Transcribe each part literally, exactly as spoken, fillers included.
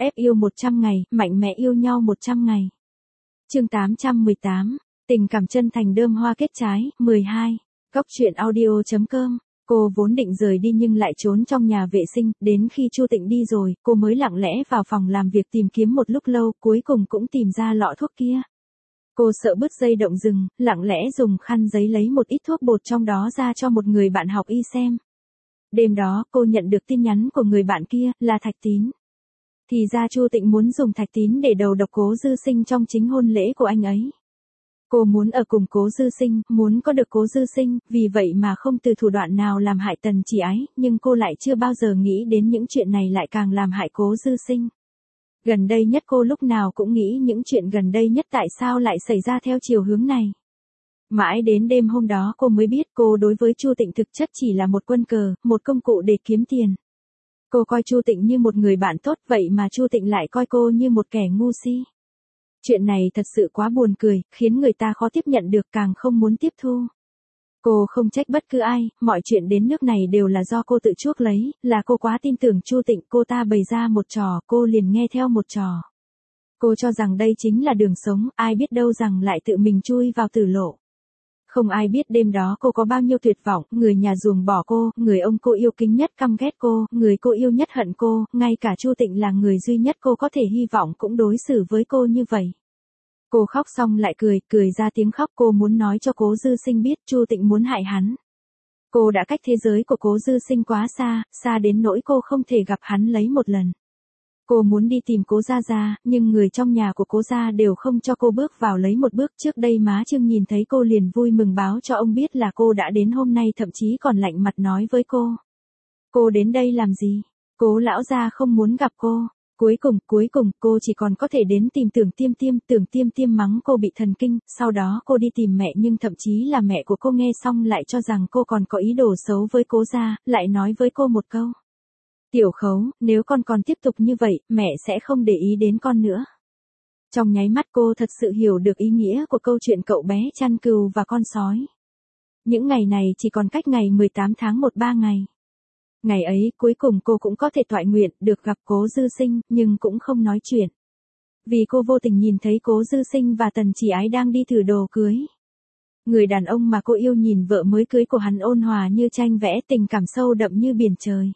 ép yêu một trăm ngày, mạnh mẽ yêu nhau một trăm ngày. Chương tám trăm mười tám, tình cảm chân thành đơm hoa kết trái, mười hai. Góc truyện audio chấm com. Cô vốn định rời đi nhưng lại trốn trong nhà vệ sinh, đến khi Chu Tịnh đi rồi, cô mới lặng lẽ vào phòng làm việc tìm kiếm một lúc lâu, cuối cùng cũng tìm ra lọ thuốc kia. Cô sợ bứt dây động rừng, lặng lẽ dùng khăn giấy lấy một ít thuốc bột trong đó ra cho một người bạn học y xem. Đêm đó, cô nhận được tin nhắn của người bạn kia, là Thạch Tín. Thì ra Chu Tịnh muốn dùng Thạch Tín để đầu độc Cố Dư Sinh trong chính hôn lễ của anh ấy. Cô muốn ở cùng Cố Dư Sinh, muốn có được Cố Dư Sinh, vì vậy mà không từ thủ đoạn nào làm hại Tần Chỉ Ái, nhưng cô lại chưa bao giờ nghĩ đến những chuyện này lại càng làm hại Cố Dư Sinh. Gần đây nhất cô lúc nào cũng nghĩ những chuyện gần đây nhất tại sao lại xảy ra theo chiều hướng này. Mãi đến đêm hôm đó cô mới biết cô đối với Chu Tịnh thực chất chỉ là một quân cờ, một công cụ để kiếm tiền. Cô coi Chu Tịnh như một người bạn tốt, vậy mà Chu Tịnh lại coi cô như một kẻ ngu si. Chuyện này thật sự quá buồn cười, khiến người ta khó tiếp nhận được, càng không muốn tiếp thu. Cô không trách bất cứ ai, mọi chuyện đến nước này đều là do cô tự chuốc lấy, là cô quá tin tưởng Chu Tịnh, cô ta bày ra một trò, cô liền nghe theo một trò. Cô cho rằng đây chính là đường sống, ai biết đâu rằng lại tự mình chui vào tử lộ. Không ai biết đêm đó cô có bao nhiêu tuyệt vọng, người nhà ruồng bỏ cô, người ông cô yêu kính nhất căm ghét cô, người cô yêu nhất hận cô, ngay cả Chu Tịnh là người duy nhất cô có thể hy vọng cũng đối xử với cô như vậy. Cô khóc xong lại cười, cười ra tiếng khóc, cô muốn nói cho Cố Dư Sinh biết Chu Tịnh muốn hại hắn. Cô đã cách thế giới của Cố Dư Sinh quá xa, xa đến nỗi cô không thể gặp hắn lấy một lần. Cô muốn đi tìm Cố Gia Gia, nhưng người trong nhà của Cố Gia đều không cho cô bước vào lấy một bước. Trước đây má Trương nhìn thấy cô liền vui mừng báo cho ông biết là cô đã đến, hôm nay thậm chí còn lạnh mặt nói với cô. Cô đến đây làm gì? Cố lão gia không muốn gặp cô. Cuối cùng, cuối cùng, cô chỉ còn có thể đến tìm Tưởng Tiêm Tiêm, Tưởng Tiêm Tiêm mắng cô bị thần kinh, sau đó cô đi tìm mẹ nhưng thậm chí là mẹ của cô nghe xong lại cho rằng cô còn có ý đồ xấu với Cố Gia, lại nói với cô một câu. Tiểu Khấu, nếu con còn tiếp tục như vậy, mẹ sẽ không để ý đến con nữa. Trong nháy mắt cô thật sự hiểu được ý nghĩa của câu chuyện cậu bé chăn cừu và con sói. Những ngày này chỉ còn cách ngày mười tám tháng một ba ngày. Ngày ấy, cuối cùng cô cũng có thể toại nguyện, được gặp Cố Dư Sinh, nhưng cũng không nói chuyện. Vì cô vô tình nhìn thấy Cố Dư Sinh và Tần Chỉ Ái đang đi thử đồ cưới. Người đàn ông mà cô yêu nhìn vợ mới cưới của hắn ôn hòa như tranh vẽ, tình cảm sâu đậm như biển trời.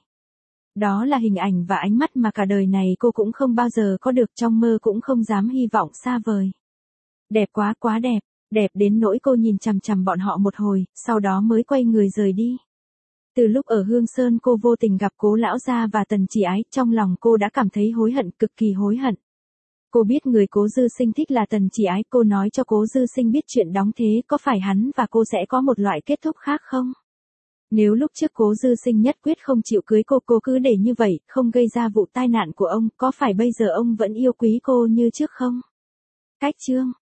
Đó là hình ảnh và ánh mắt mà cả đời này cô cũng không bao giờ có được, trong mơ cũng không dám hy vọng xa vời. Đẹp quá quá đẹp, đẹp đến nỗi cô nhìn chằm chằm bọn họ một hồi, sau đó mới quay người rời đi. Từ lúc ở Hương Sơn cô vô tình gặp Cố lão gia và Tần Chỉ Ái, trong lòng cô đã cảm thấy hối hận, cực kỳ hối hận. Cô biết người Cố Dư Sinh thích là Tần Chỉ Ái, cô nói cho Cố Dư Sinh biết chuyện đóng thế, có phải hắn và cô sẽ có một loại kết thúc khác không? Nếu lúc trước Cố Dư Sinh nhất quyết không chịu cưới cô, cô cứ để như vậy, không gây ra vụ tai nạn của ông, có phải bây giờ ông vẫn yêu quý cô như trước không? Cách chương